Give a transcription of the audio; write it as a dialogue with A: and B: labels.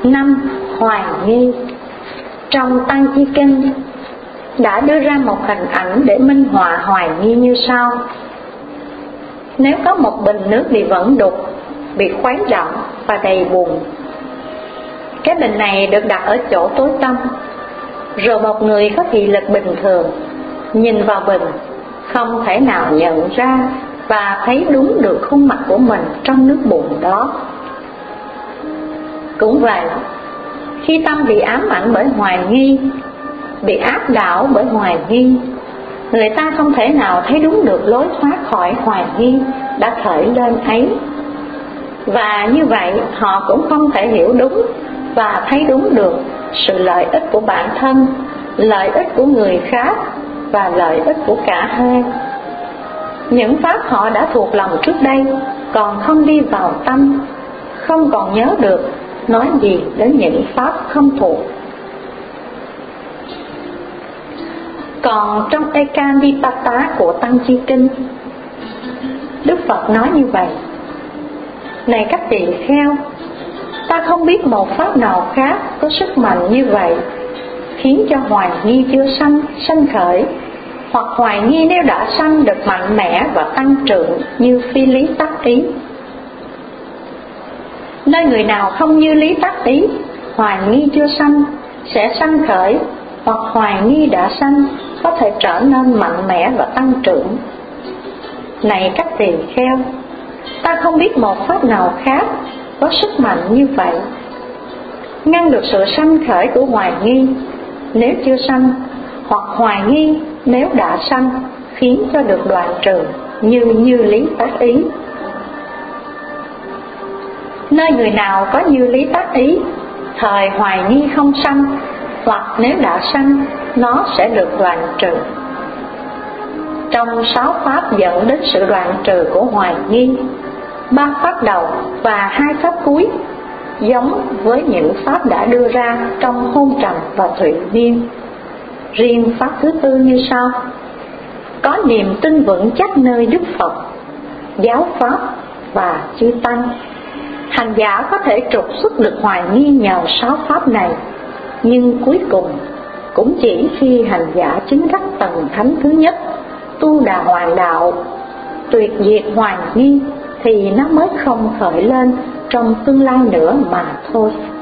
A: 5. Hoài nghi. Trong Tăng Chi Kinh đã đưa ra một hình ảnh để minh họa hoài nghi như sau. Nếu có một bình nước bị vẩn đục, bị khuấy động và đầy bùn, cái bình này được đặt ở chỗ tối tăm, rồi một người có thị lực bình thường nhìn vào bình không thể nào nhận ra và thấy đúng được khuôn mặt của mình trong nước bùn đó. Cũng vậy, khi tâm bị ám ảnh bởi hoài nghi, bị áp đảo bởi hoài nghi, người ta không thể nào thấy đúng được lối thoát khỏi hoài nghi đã khởi lên ấy. Và như vậy họ cũng không thể hiểu đúng và thấy đúng được sự lợi ích của bản thân, lợi ích của người khác và lợi ích của cả hai. Những pháp họ đã thuộc lòng trước đây còn không đi vào tâm, không còn nhớ được, nói gì đến những pháp không thuộc. Còn trong Ekadipata của Tăng Chi Kinh, Đức Phật nói như vậy: Này các tỳ kheo, ta không biết một pháp nào khác có sức mạnh như vậy, khiến cho hoài nghi chưa sanh khởi, hoặc hoài nghi nếu đã sanh được mạnh mẽ và tăng trưởng như phi lý tác ý. Nơi người nào không như lý tác ý, hoài nghi chưa sanh sẽ sanh khởi, hoặc hoài nghi đã sanh có thể trở nên mạnh mẽ và tăng trưởng. Này các tỳ kheo, ta không biết một pháp nào khác có sức mạnh như vậy, ngăn được sự sanh khởi của hoài nghi nếu chưa sanh, hoặc hoài nghi nếu đã sanh khiến cho được đoạn trừ như lý tác ý. Nơi người nào có như lý tác ý, thời hoài nghi không sanh, hoặc nếu đã sanh, nó sẽ được đoạn trừ. Trong 6 pháp dẫn đến sự đoạn trừ của hoài nghi, 3 pháp đầu và 2 pháp cuối giống với những pháp đã đưa ra trong hôn trầm và thụy niên. Riêng pháp thứ tư như sau: có niềm tin vững chắc nơi Đức Phật, giáo pháp và chư tăng. Hành giả có thể trục xuất được hoài nghi nhờ 6 pháp này, nhưng cuối cùng cũng chỉ khi hành giả chứng đắc tầng thánh thứ nhất, tu đà hoàng đạo, tuyệt diệt hoài nghi, thì nó mới không khởi lên trong tương lai nữa mà thôi.